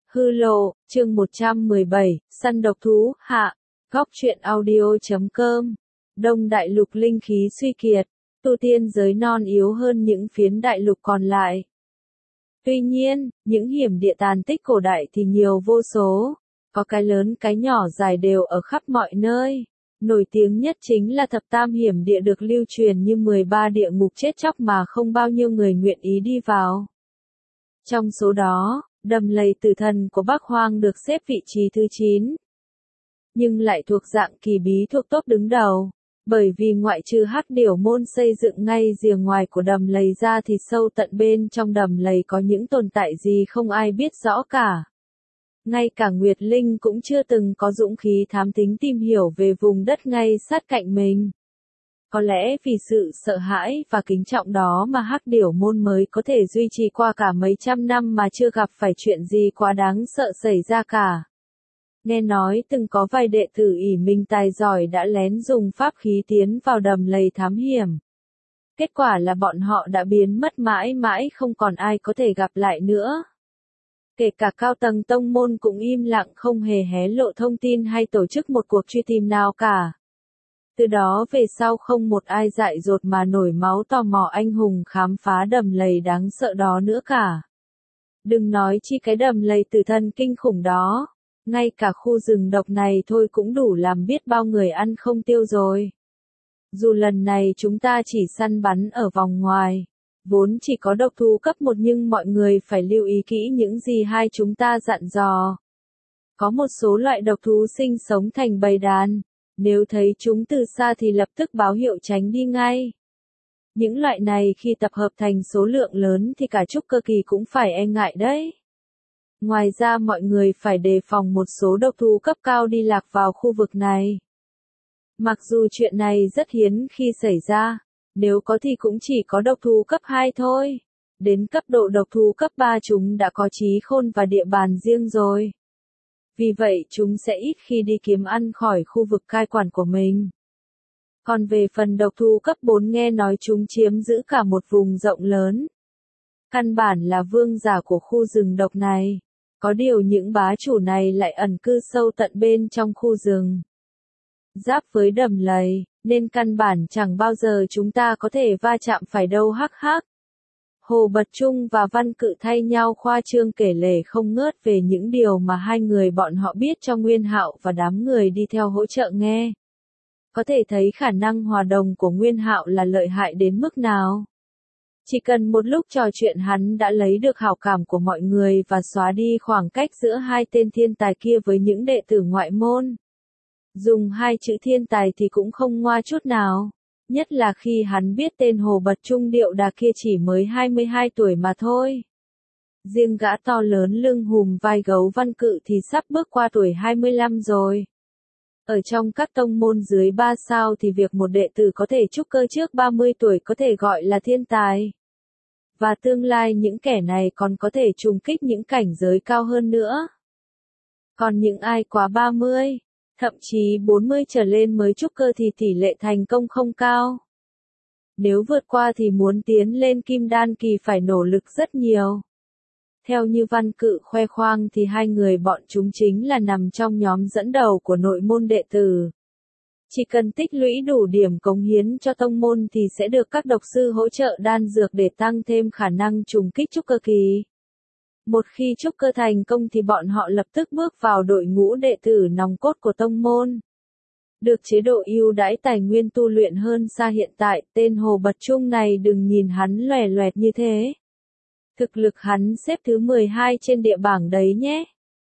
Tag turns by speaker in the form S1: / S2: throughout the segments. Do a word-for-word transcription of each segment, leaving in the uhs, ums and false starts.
S1: Hư lộ, chương một trăm mười bảy, săn độc thú, hạ, góc truyện audio.com. Đông đại lục linh khí suy kiệt, tu tiên giới non yếu hơn những phiến đại lục còn lại. Tuy nhiên, những hiểm địa tàn tích cổ đại thì nhiều vô số, có cái lớn cái nhỏ dài đều ở khắp mọi nơi. Nổi tiếng nhất chính là thập tam hiểm địa được lưu truyền như mười ba địa ngục chết chóc mà không bao nhiêu người nguyện ý đi vào. Trong số đó, đầm lầy tử thần của Bắc Hoang được xếp vị trí thứ chín. Nhưng lại thuộc dạng kỳ bí thuộc top đứng đầu, bởi vì ngoại trừ hắc điểu môn xây dựng ngay rìa ngoài của đầm lầy ra thì sâu tận bên trong đầm lầy có những tồn tại gì không ai biết rõ cả. Ngay cả Nguyệt Linh cũng chưa từng có dũng khí thám thính tìm hiểu về vùng đất ngay sát cạnh mình. Có lẽ vì sự sợ hãi và kính trọng đó mà hắc điểu môn mới có thể duy trì qua cả mấy trăm năm mà chưa gặp phải chuyện gì quá đáng sợ xảy ra cả. Nghe nói từng có vài đệ tử ỷ mình tài giỏi đã lén dùng pháp khí tiến vào đầm lầy thám hiểm. Kết quả là bọn họ đã biến mất mãi mãi không còn ai có thể gặp lại nữa. Kể cả cao tầng tông môn cũng im lặng không hề hé lộ thông tin hay tổ chức một cuộc truy tìm nào cả. Từ đó về sau không một ai dại dột mà nổi máu tò mò anh hùng khám phá đầm lầy đáng sợ đó nữa cả. Đừng nói chi cái đầm lầy tử thần kinh khủng đó, ngay cả khu rừng độc này thôi cũng đủ làm biết bao người ăn không tiêu rồi. Dù lần này chúng ta chỉ săn bắn ở vòng ngoài, vốn chỉ có độc thú cấp một nhưng mọi người phải lưu ý kỹ những gì hai chúng ta dặn dò. Có một số loại độc thú sinh sống thành bầy đàn. Nếu thấy chúng từ xa thì lập tức báo hiệu tránh đi ngay. Những loại này khi tập hợp thành số lượng lớn thì cả trúc cơ kỳ cũng phải e ngại đấy. Ngoài ra mọi người phải đề phòng một số độc thú cấp cao đi lạc vào khu vực này. Mặc dù chuyện này rất hiếm khi xảy ra, nếu có thì cũng chỉ có độc thú cấp hai thôi. Đến cấp độ độc thú cấp ba chúng đã có trí khôn và địa bàn riêng rồi. Vì vậy chúng sẽ ít khi đi kiếm ăn khỏi khu vực cai quản của mình. Còn về phần độc thú cấp bốn nghe nói chúng chiếm giữ cả một vùng rộng lớn. Căn bản là vương giả của khu rừng độc này. Có điều những bá chủ này lại ẩn cư sâu tận bên trong khu rừng. Giáp với đầm lầy, nên căn bản chẳng bao giờ chúng ta có thể va chạm phải đâu hắc hắc. Hồ Bật Trung và Văn Cự thay nhau khoa trương kể lể không ngớt về những điều mà hai người bọn họ biết cho Nguyên Hạo và đám người đi theo hỗ trợ nghe. Có thể thấy khả năng hòa đồng của Nguyên Hạo là lợi hại đến mức nào. Chỉ cần một lúc trò chuyện hắn đã lấy được hảo cảm của mọi người và xóa đi khoảng cách giữa hai tên thiên tài kia với những đệ tử ngoại môn. Dùng hai chữ thiên tài thì cũng không ngoa chút nào. Nhất là khi hắn biết tên Hồ Bật Trung điệu đà kia chỉ mới hai mươi hai tuổi mà thôi. Riêng gã to lớn lưng hùm vai gấu Văn Cự thì sắp bước qua tuổi hai mươi lăm rồi. Ở trong các tông môn dưới ba sao thì việc một đệ tử có thể trúc cơ trước ba mươi tuổi có thể gọi là thiên tài. Và tương lai những kẻ này còn có thể trùng kích những cảnh giới cao hơn nữa. Còn những ai quá ba mươi, thậm chí bốn mươi trở lên mới trúc cơ thì tỷ lệ thành công không cao. Nếu vượt qua thì muốn tiến lên kim đan kỳ phải nỗ lực rất nhiều. Theo như Văn Cự khoe khoang thì hai người bọn chúng chính là nằm trong nhóm dẫn đầu của nội môn đệ tử. Chỉ cần tích lũy đủ điểm cống hiến cho tông môn thì sẽ được các độc sư hỗ trợ đan dược để tăng thêm khả năng trùng kích trúc cơ kỳ. Một khi trúc cơ thành công thì bọn họ lập tức bước vào đội ngũ đệ tử nòng cốt của tông môn. Được chế độ ưu đãi tài nguyên tu luyện hơn xa hiện tại, tên Hồ Bật Trung này đừng nhìn hắn loè loẹt như thế. Thực lực hắn xếp thứ mười hai trên địa bảng đấy nhé.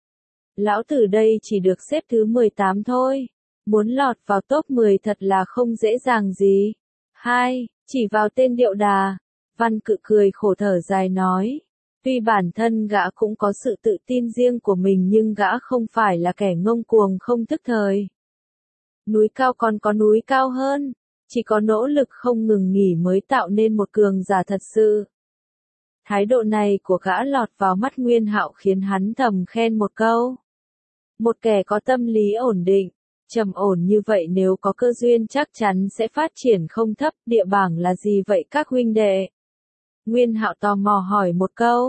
S1: Lão tử đây chỉ được xếp thứ mười tám thôi. Muốn lọt vào top mười thật là không dễ dàng gì. Hai, chỉ vào tên điệu đà. Văn Cự cười khổ thở dài nói. Tuy bản thân gã cũng có sự tự tin riêng của mình nhưng gã không phải là kẻ ngông cuồng không thức thời. Núi cao còn có núi cao hơn. Chỉ có nỗ lực không ngừng nghỉ mới tạo nên một cường giả thật sự. Thái độ này của gã lọt vào mắt Nguyên Hạo khiến hắn thầm khen một câu. Một kẻ có tâm lý ổn định, trầm ổn như vậy nếu có cơ duyên chắc chắn sẽ phát triển không thấp. Địa bảng là gì vậy các huynh đệ? Nguyên Hạo tò mò hỏi một câu.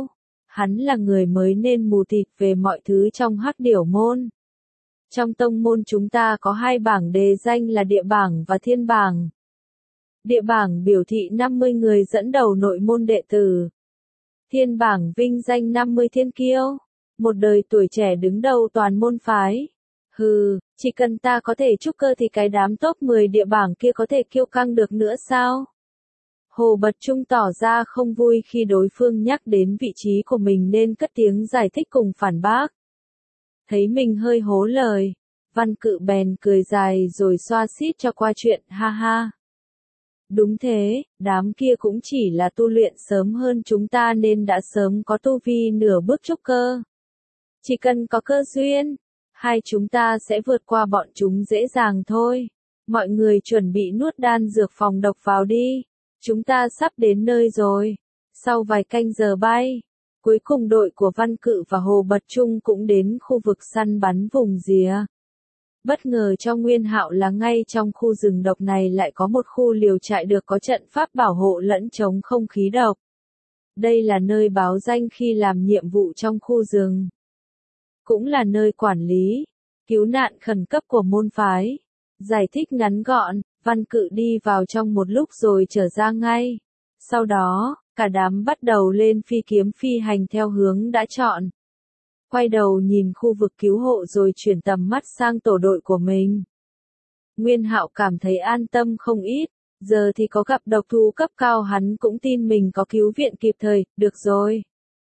S1: Hắn là người mới nên mù tịt về mọi thứ trong Hắc Điểu môn. Trong tông môn chúng ta có hai bảng đề danh là địa bảng và thiên bảng. Địa bảng biểu thị năm mươi người dẫn đầu nội môn đệ tử. Thiên bảng vinh danh năm mươi thiên kiêu, một đời tuổi trẻ đứng đầu toàn môn phái. Hừ, chỉ cần ta có thể trúc cơ thì cái đám top mười địa bảng kia có thể kiêu căng được nữa sao? Hồ Bật Trung tỏ ra không vui khi đối phương nhắc đến vị trí của mình nên cất tiếng giải thích cùng phản bác. Thấy mình hơi hố lời, Văn Cự bèn cười dài rồi xoa xít cho qua chuyện, ha ha. Đúng thế, đám kia cũng chỉ là tu luyện sớm hơn chúng ta nên đã sớm có tu vi nửa bước trúc cơ. Chỉ cần có cơ duyên, hai chúng ta sẽ vượt qua bọn chúng dễ dàng thôi. Mọi người chuẩn bị nuốt đan dược phòng độc vào đi. Chúng ta sắp đến nơi rồi. Sau vài canh giờ bay, cuối cùng đội của Văn Cự và Hồ Bật Trung cũng đến khu vực săn bắn vùng rìa. Bất ngờ cho Nguyên Hạo là ngay trong khu rừng độc này lại có một khu liều trại được có trận pháp bảo hộ lẫn chống không khí độc. Đây là nơi báo danh khi làm nhiệm vụ trong khu rừng. Cũng là nơi quản lý, cứu nạn khẩn cấp của môn phái. Giải thích ngắn gọn, Văn Cự đi vào trong một lúc rồi trở ra ngay. Sau đó, cả đám bắt đầu lên phi kiếm phi hành theo hướng đã chọn. Quay đầu nhìn khu vực cứu hộ rồi chuyển tầm mắt sang tổ đội của mình. Nguyên Hạo cảm thấy an tâm không ít, giờ thì có gặp độc thú cấp cao hắn cũng tin mình có cứu viện kịp thời, được rồi.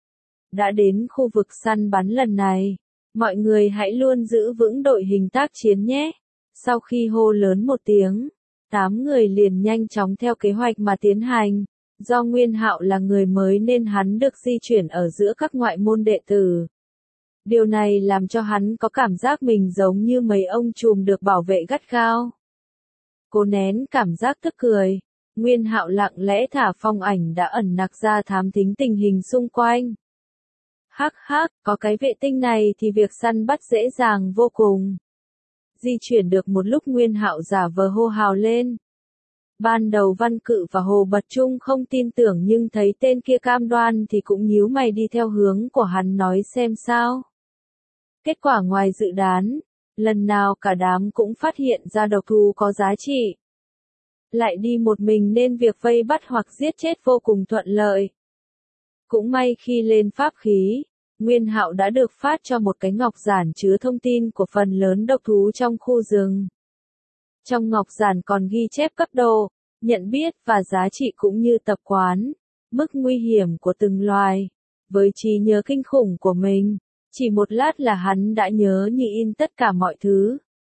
S1: Đã đến khu vực săn bắn lần này, mọi người hãy luôn giữ vững đội hình tác chiến nhé. Sau khi hô lớn một tiếng, tám người liền nhanh chóng theo kế hoạch mà tiến hành. Do Nguyên Hạo là người mới nên hắn được di chuyển ở giữa các ngoại môn đệ tử. Điều này làm cho hắn có cảm giác mình giống như mấy ông trùm được bảo vệ gắt gao. Cố nén cảm giác tức cười, Nguyên Hạo lặng lẽ thả phong ảnh đã ẩn nặc ra thám thính tình hình xung quanh. Hắc hắc, có cái vệ tinh này thì việc săn bắt dễ dàng vô cùng. Di chuyển được một lúc Nguyên Hạo giả vờ hô hào lên. Ban đầu Văn Cự và Hồ Bật Trung không tin tưởng nhưng thấy tên kia cam đoan thì cũng nhíu mày đi theo hướng của hắn nói xem sao. Kết quả ngoài dự đoán, lần nào cả đám cũng phát hiện ra độc thú có giá trị. Lại đi một mình nên việc vây bắt hoặc giết chết vô cùng thuận lợi. Cũng may khi lên pháp khí, Nguyên Hạo đã được phát cho một cái ngọc giản chứa thông tin của phần lớn độc thú trong khu rừng. Trong ngọc giản còn ghi chép cấp độ, nhận biết và giá trị cũng như tập quán, mức nguy hiểm của từng loài. Với trí nhớ kinh khủng của mình, chỉ một lát là hắn đã nhớ như in tất cả mọi thứ.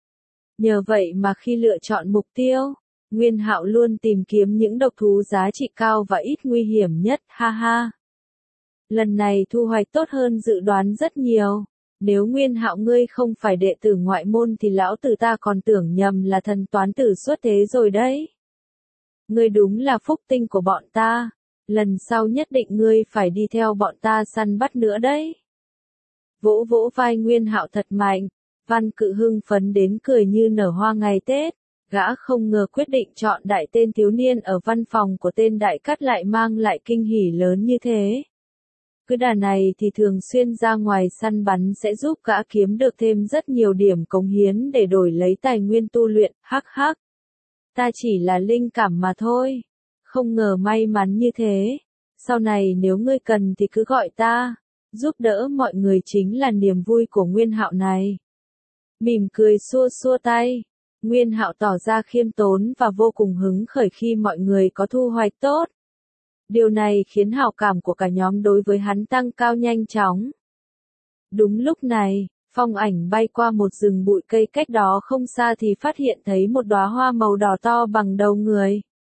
S1: Nhờ vậy mà khi lựa chọn mục tiêu, Nguyên Hạo luôn tìm kiếm những độc thú giá trị cao và ít nguy hiểm nhất, ha ha. Lần này thu hoạch tốt hơn dự đoán rất nhiều. Nếu Nguyên Hạo ngươi không phải đệ tử ngoại môn thì lão tử ta còn tưởng nhầm là thần toán tử xuất thế rồi đấy. Ngươi đúng là phúc tinh của bọn ta. Lần sau nhất định ngươi phải đi theo bọn ta săn bắt nữa đấy. Vỗ vỗ vai Nguyên Hạo thật mạnh, Văn Cự hưng phấn đến cười như nở hoa ngày Tết. Gã không ngờ quyết định chọn đại tên thiếu niên ở văn phòng của tên đại cát lại mang lại kinh hỉ lớn như thế. Cứ đà này thì thường xuyên ra ngoài săn bắn sẽ giúp gã kiếm được thêm rất nhiều điểm cống hiến để đổi lấy tài nguyên tu luyện, hắc hắc. Ta chỉ là linh cảm mà thôi. Không ngờ may mắn như thế. Sau này nếu ngươi cần thì cứ gọi ta. Giúp đỡ mọi người chính là niềm vui của Nguyên Hạo này. Mỉm cười xua xua tay. Nguyên Hạo tỏ ra khiêm tốn và vô cùng hứng khởi khi mọi người có thu hoạch tốt. Điều này khiến hảo cảm của cả nhóm đối với hắn tăng cao nhanh chóng. Đúng lúc này, phong ảnh bay qua một rừng bụi cây cách đó không xa thì phát hiện thấy một đóa hoa màu đỏ to bằng đầu người.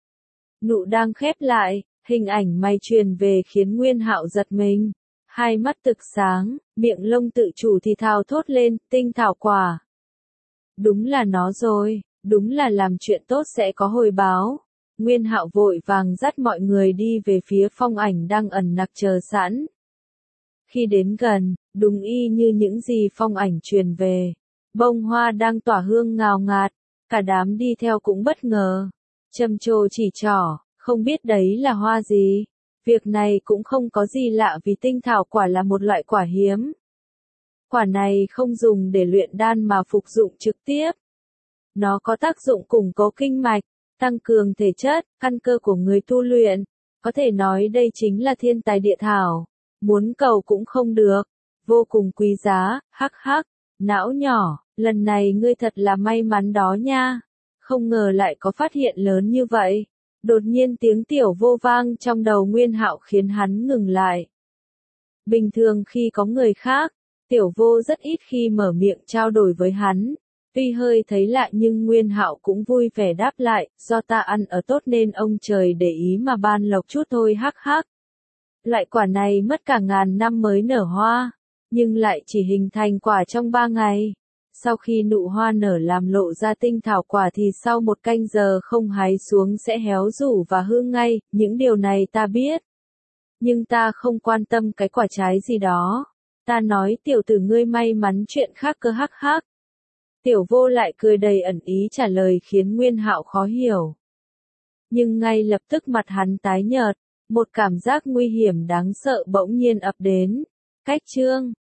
S1: Nụ đang khép lại, hình ảnh may truyền về khiến Nguyên Hạo giật mình. Hai mắt thực sáng, miệng lông tự chủ thì thào thốt lên, tinh thảo quả. Đúng là nó rồi, đúng là làm chuyện tốt sẽ có hồi báo. Nguyên Hạo vội vàng dắt mọi người đi về phía phong ảnh đang ẩn nặc chờ sẵn. Khi đến gần, đúng y như những gì phong ảnh truyền về. Bông hoa đang tỏa hương ngào ngạt, cả đám đi theo cũng bất ngờ. Trầm trồ chỉ trỏ, không biết đấy là hoa gì. Việc này cũng không có gì lạ vì tinh thảo quả là một loại quả hiếm. Quả này không dùng để luyện đan mà phục dụng trực tiếp. Nó có tác dụng củng cố kinh mạch, tăng cường thể chất, căn cơ của người tu luyện. Có thể nói đây chính là thiên tài địa thảo. Muốn cầu cũng không được. Vô cùng quý giá, hắc hắc. Não nhỏ, lần này ngươi thật là may mắn đó nha. Không ngờ lại có phát hiện lớn như vậy. Đột nhiên tiếng tiểu vô vang trong đầu Nguyên Hạo khiến hắn ngừng lại. Bình thường khi có người khác, tiểu vô rất ít khi mở miệng trao đổi với hắn. Tuy hơi thấy lạ nhưng Nguyên Hạo cũng vui vẻ đáp lại, do ta ăn ở tốt nên ông trời để ý mà ban lộc chút thôi hắc hắc. Loại quả này mất cả ngàn năm mới nở hoa, nhưng lại chỉ hình thành quả trong ba ngày. Sau khi nụ hoa nở làm lộ ra tinh thảo quả thì sau một canh giờ không hái xuống sẽ héo rũ và hư ngay, những điều này ta biết. Nhưng ta không quan tâm cái quả trái gì đó. Ta nói tiểu tử ngươi may mắn chuyện khác cơ hắc hắc. Tiểu vô lại cười đầy ẩn ý trả lời khiến Nguyên Hạo khó hiểu. Nhưng ngay lập tức mặt hắn tái nhợt, một cảm giác nguy hiểm đáng sợ bỗng nhiên ập đến. Cách chương